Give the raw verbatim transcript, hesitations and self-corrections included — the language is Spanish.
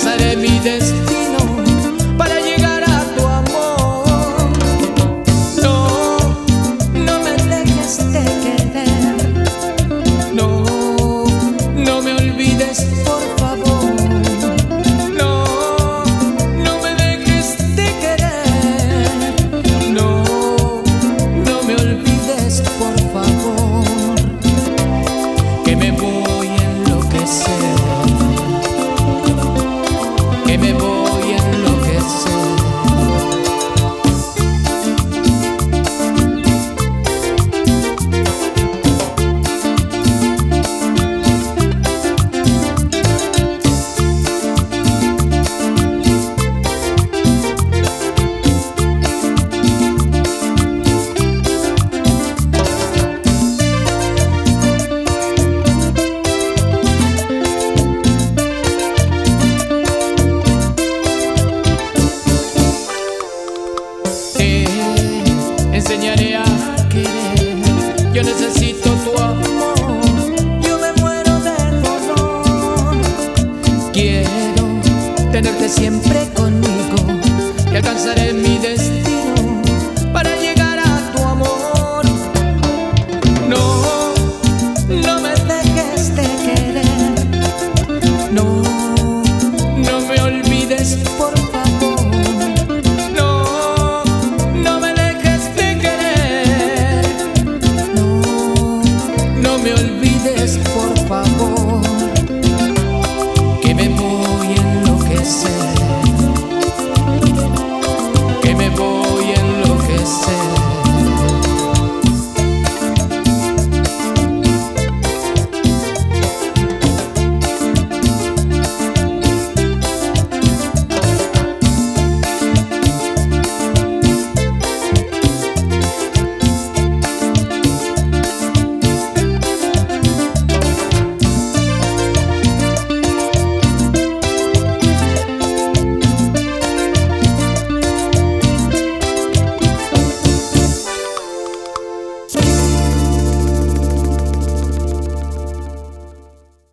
alcanzaré mi destino para llegar a tu amor. No, no me dejes de querer. No, no me olvides, por favor. No, no me dejes de querer. No, no me olvides, por favor, que me voy a enloquecer, que me voy a enloquecer. Enseñaré a querer, yo necesito tu amor, yo me muero de dolor. Quiero tenerte siempre conmigo y alcanzaré mi destino.